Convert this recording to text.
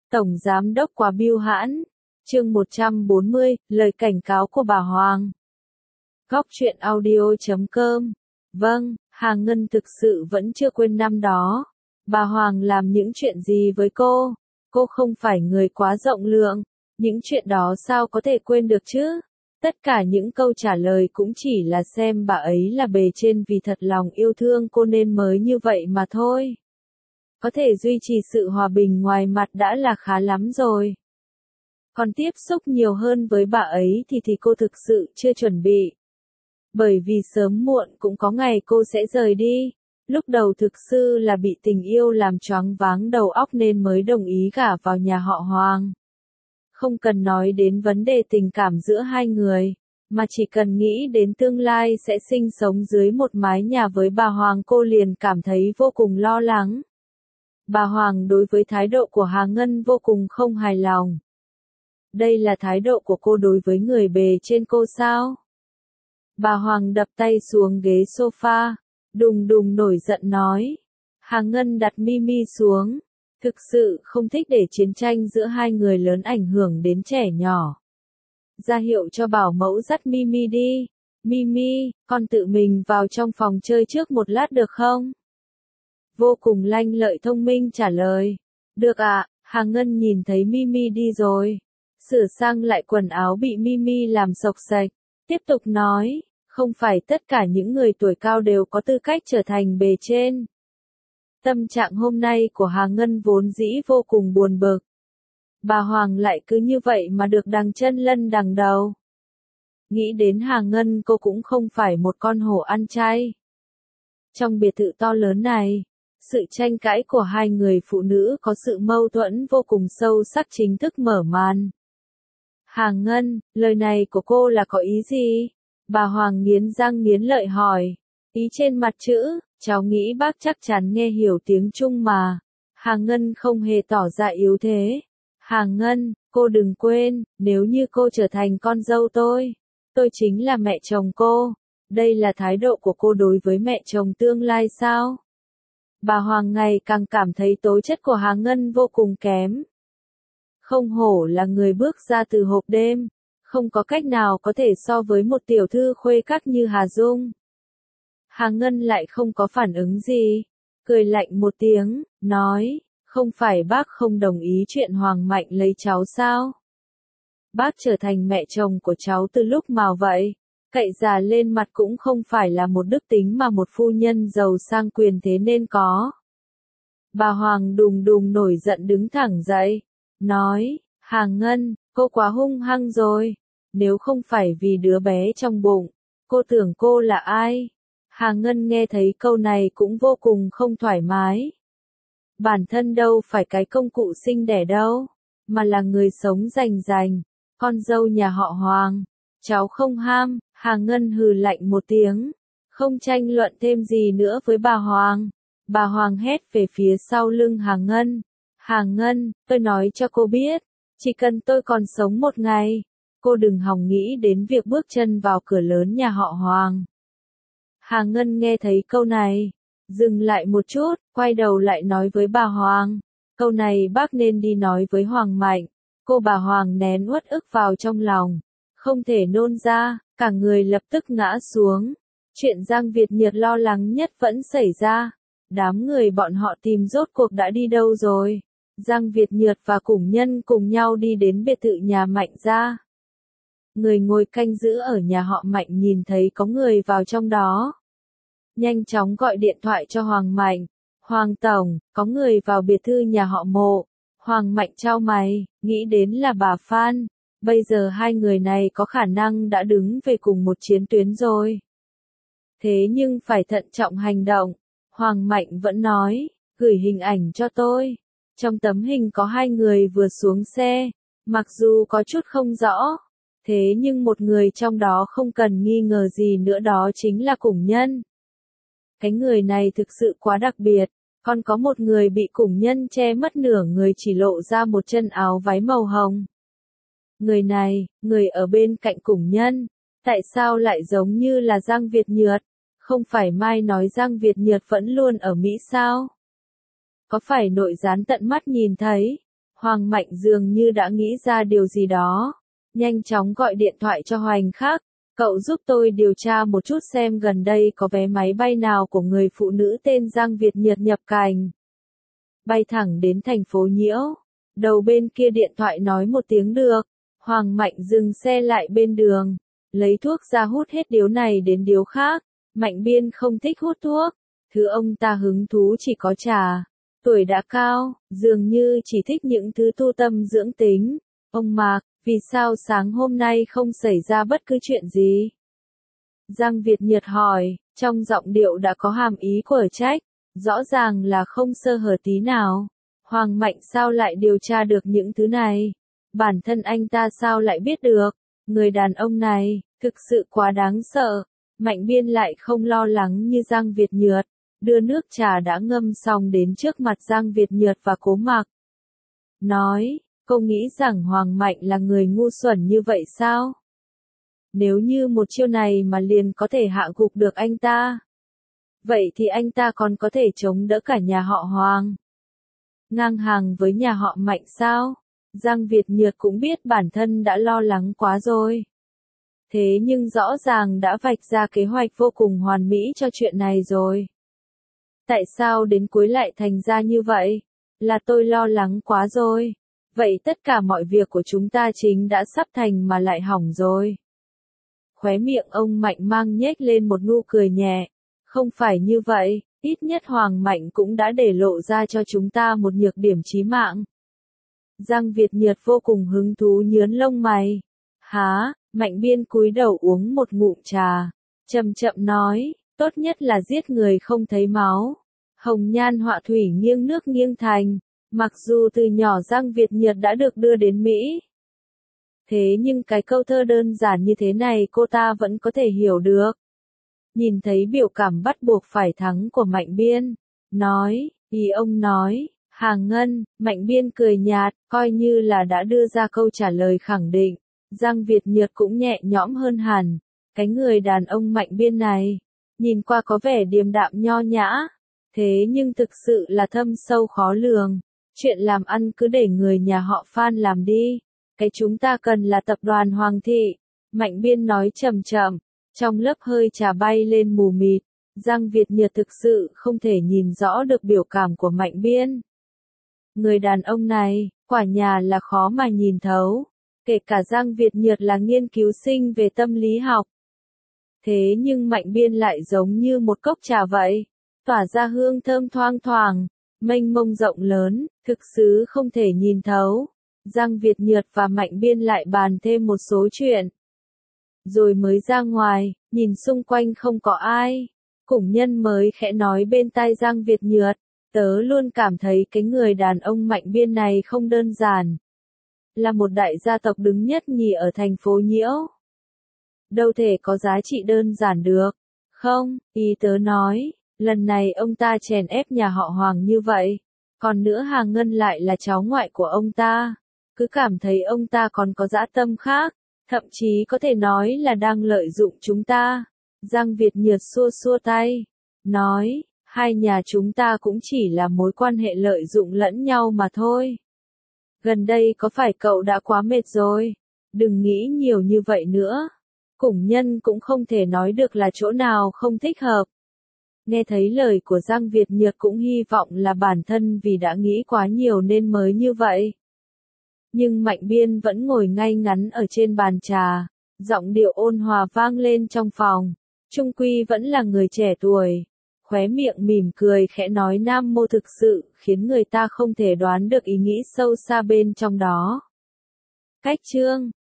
Tổng Giám đốc quá bưu hãn. Chương 140, lời cảnh cáo của bà Hoàng. Góc truyện audio.com. Vâng, Hà Ngân thực sự vẫn chưa quên năm đó. Bà Hoàng làm những chuyện gì với cô? Cô không phải người quá rộng lượng. Những chuyện đó sao có thể quên được chứ? Tất cả những câu trả lời cũng chỉ là xem bà ấy là bề trên vì thật lòng yêu thương cô nên mới như vậy mà thôi. Có thể duy trì sự hòa bình ngoài mặt đã là khá lắm rồi. Còn tiếp xúc nhiều hơn với bà ấy thì cô thực sự chưa chuẩn bị. Bởi vì sớm muộn cũng có ngày cô sẽ rời đi. Lúc đầu thực sự là bị tình yêu làm choáng váng đầu óc nên mới đồng ý gả vào nhà họ Hoàng. Không cần nói đến vấn đề tình cảm giữa hai người, mà chỉ cần nghĩ đến tương lai sẽ sinh sống dưới một mái nhà với bà Hoàng cô liền cảm thấy vô cùng lo lắng. Bà Hoàng đối với thái độ của Hà Ngân vô cùng không hài lòng. Đây là thái độ của cô đối với người bề trên cô sao? Bà Hoàng đập tay xuống ghế sofa, đùng đùng nổi giận nói. Hà Ngân đặt Mimi xuống. Thực sự không thích để chiến tranh giữa hai người lớn ảnh hưởng đến trẻ nhỏ. Ra hiệu cho bảo mẫu dắt Mimi đi. Mimi, con tự mình vào trong phòng chơi trước một lát được không? Vô cùng lanh lợi thông minh trả lời. Được ạ, Hà Ngân nhìn thấy Mimi đi rồi. Sửa sang lại quần áo bị Mimi làm xộc xạch. Tiếp tục nói, không phải tất cả những người tuổi cao đều có tư cách trở thành bề trên. Tâm trạng hôm nay của Hà Ngân vốn dĩ vô cùng buồn bực. Bà Hoàng lại cứ như vậy mà được đằng chân lân đằng đầu. Nghĩ đến Hà Ngân cô cũng không phải một con hổ ăn chay. Trong biệt thự to lớn này, sự tranh cãi của hai người phụ nữ có sự mâu thuẫn vô cùng sâu sắc chính thức mở màn. Hà Ngân, lời này của cô là có ý gì? Bà Hoàng nghiến răng nghiến lợi hỏi. Ý trên mặt chữ, cháu nghĩ bác chắc chắn nghe hiểu tiếng Trung mà. Hà Ngân không hề tỏ ra yếu thế. Hà Ngân, cô đừng quên, nếu như cô trở thành con dâu tôi chính là mẹ chồng cô. Đây là thái độ của cô đối với mẹ chồng tương lai sao? Bà Hoàng ngày càng cảm thấy tố chất của Hà Ngân vô cùng kém. Không hổ là người bước ra từ hộp đêm, không có cách nào có thể so với một tiểu thư khuê các như Hà Dung. Hà Ngân lại không có phản ứng gì, cười lạnh một tiếng, nói, không phải bác không đồng ý chuyện Hoàng Mạnh lấy cháu sao? Bác trở thành mẹ chồng của cháu từ lúc nào vậy? Cậy già lên mặt cũng không phải là một đức tính mà một phu nhân giàu sang quyền thế nên có. Bà Hoàng đùng đùng nổi giận đứng thẳng dậy, nói, Hà Ngân, cô quá hung hăng rồi. Nếu không phải vì đứa bé trong bụng, cô tưởng cô là ai? Hà Ngân nghe thấy câu này cũng vô cùng không thoải mái. Bản thân đâu phải cái công cụ sinh đẻ đâu, mà là người sống rành rành, con dâu nhà họ Hoàng. Cháu không ham, Hà Ngân hừ lạnh một tiếng, không tranh luận thêm gì nữa với bà Hoàng. Bà Hoàng hét về phía sau lưng Hà Ngân. Hà Ngân, tôi nói cho cô biết, chỉ cần tôi còn sống một ngày, cô đừng hòng nghĩ đến việc bước chân vào cửa lớn nhà họ Hoàng. Hà Ngân nghe thấy câu này, dừng lại một chút, quay đầu lại nói với bà Hoàng. Câu này bác nên đi nói với Hoàng Mạnh. Cô bà Hoàng nén uất ức vào trong lòng, không thể nôn ra, cả người lập tức ngã xuống. Chuyện Giang Việt Nhiệt lo lắng nhất vẫn xảy ra. Đám người bọn họ tìm rốt cuộc đã đi đâu rồi? Giang Việt Nhiệt và Củng Nhân cùng nhau đi đến biệt thự nhà Mạnh gia. Người ngồi canh giữ ở nhà họ Mạnh nhìn thấy có người vào trong đó. Nhanh chóng gọi điện thoại cho Hoàng Mạnh. Hoàng Tổng, có người vào biệt thự nhà họ Mộ. Hoàng Mạnh chau mày, nghĩ đến là bà Phan. Bây giờ hai người này có khả năng đã đứng về cùng một chiến tuyến rồi. Thế nhưng phải thận trọng hành động. Hoàng Mạnh vẫn nói, gửi hình ảnh cho tôi. Trong tấm hình có hai người vừa xuống xe, mặc dù có chút không rõ. Thế nhưng một người trong đó không cần nghi ngờ gì nữa đó chính là Củng Nhân. Cái người này thực sự quá đặc biệt, còn có một người bị Củng Nhân che mất nửa người chỉ lộ ra một chân áo váy màu hồng. Người này, người ở bên cạnh Củng Nhân, tại sao lại giống như là Giang Việt Nhiệt? Không phải Mai nói Giang Việt Nhiệt vẫn luôn ở Mỹ sao? Có phải nội gián tận mắt nhìn thấy? Hoàng Mạnh dường như đã nghĩ ra điều gì đó. Nhanh chóng gọi điện thoại cho Hoành Khắc. Cậu giúp tôi điều tra một chút xem gần đây có vé máy bay nào của người phụ nữ tên Giang Việt Nhật nhập cảnh. Bay thẳng đến thành phố Nhiễu. Đầu bên kia điện thoại nói một tiếng được. Hoàng Mạnh dừng xe lại bên đường. Lấy thuốc ra hút hết điếu này đến điếu khác. Mạnh Biên không thích hút thuốc. Thứ ông ta hứng thú chỉ có trà. Tuổi đã cao, dường như chỉ thích những thứ tu tâm dưỡng tính. Ông Mạc, vì sao sáng hôm nay không xảy ra bất cứ chuyện gì? Giang Việt Nhật hỏi, trong giọng điệu đã có hàm ý của trách. Rõ ràng là không sơ hở tí nào. Hoàng Mạnh sao lại điều tra được những thứ này? Bản thân anh ta sao lại biết được? Người đàn ông này, thực sự quá đáng sợ. Mạnh Biên lại không lo lắng như Giang Việt Nhật. Đưa nước trà đã ngâm xong đến trước mặt Giang Việt Nhật và Cố Mặc. Nói, cô nghĩ rằng Hoàng Mạnh là người ngu xuẩn như vậy sao? Nếu như một chiêu này mà liền có thể hạ gục được anh ta. Vậy thì anh ta còn có thể chống đỡ cả nhà họ Hoàng. Ngang hàng với nhà họ Mạnh sao? Giang Việt Nhật cũng biết bản thân đã lo lắng quá rồi. Thế nhưng rõ ràng đã vạch ra kế hoạch vô cùng hoàn mỹ cho chuyện này rồi. Tại sao đến cuối lại thành ra như vậy? Là tôi lo lắng quá rồi. Vậy tất cả mọi việc của chúng ta chính đã sắp thành mà lại hỏng rồi. Khóe miệng ông Mạnh mang nhếch lên một nụ cười nhẹ. Không phải như vậy, ít nhất Hoàng Mạnh cũng đã để lộ ra cho chúng ta một nhược điểm chí mạng. Giang Việt Nhật vô cùng hứng thú nhướng lông mày. Hả? Mạnh Biên cúi đầu uống một ngụm trà. Chậm chậm nói, tốt nhất là giết người không thấy máu. Hồng nhan họa thủy nghiêng nước nghiêng thành. Mặc dù từ nhỏ Giang Việt Nhật đã được đưa đến Mỹ. Thế nhưng cái câu thơ đơn giản như thế này cô ta vẫn có thể hiểu được. Nhìn thấy biểu cảm bắt buộc phải thắng của Mạnh Biên. Nói, ý ông nói, Hà Ngân, Mạnh Biên cười nhạt, coi như là đã đưa ra câu trả lời khẳng định. Giang Việt Nhật cũng nhẹ nhõm hơn hẳn. Cái người đàn ông Mạnh Biên này, nhìn qua có vẻ điềm đạm nho nhã. Thế nhưng thực sự là thâm sâu khó lường. Chuyện làm ăn cứ để người nhà họ Phan làm đi. Cái chúng ta cần là tập đoàn Hoàng thị. Mạnh Biên nói chậm chậm. Trong lớp hơi trà bay lên mù mịt. Giang Việt Nhật thực sự không thể nhìn rõ được biểu cảm của Mạnh Biên. Người đàn ông này, quả nhà là khó mà nhìn thấu. Kể cả Giang Việt Nhật là nghiên cứu sinh về tâm lý học. Thế nhưng Mạnh Biên lại giống như một cốc trà vậy. Tỏa ra hương thơm thoang thoảng, mênh mông rộng lớn, thực sự không thể nhìn thấu. Giang Việt Nhật và Mạnh Biên lại bàn thêm một số chuyện. Rồi mới ra ngoài, nhìn xung quanh không có ai. Củng Nhân mới khẽ nói bên tai Giang Việt Nhật. Tớ luôn cảm thấy cái người đàn ông Mạnh Biên này không đơn giản. Là một đại gia tộc đứng nhất nhì ở thành phố Nhiễu. Đâu thể có giá trị đơn giản được. Không, ý tớ nói, lần này ông ta chèn ép nhà họ Hoàng như vậy. Còn nữa Hà Ngân lại là cháu ngoại của ông ta. Cứ cảm thấy ông ta còn có dã tâm khác. Thậm chí có thể nói là đang lợi dụng chúng ta. Giang Việt Nhật xua xua tay. Nói, hai nhà chúng ta cũng chỉ là mối quan hệ lợi dụng lẫn nhau mà thôi. Gần đây có phải cậu đã quá mệt rồi? Đừng nghĩ nhiều như vậy nữa. Củng Nhân cũng không thể nói được là chỗ nào không thích hợp. Nghe thấy lời của Giang Việt Nhật cũng hy vọng là bản thân vì đã nghĩ quá nhiều nên mới như vậy. Nhưng Mạnh Biên vẫn ngồi ngay ngắn ở trên bàn trà. Giọng điệu ôn hòa vang lên trong phòng. Trung quy vẫn là người trẻ tuổi. Khóe miệng mỉm cười khẽ nói Nam Mô thực sự khiến người ta không thể đoán được ý nghĩ sâu xa bên trong đó. Cách chương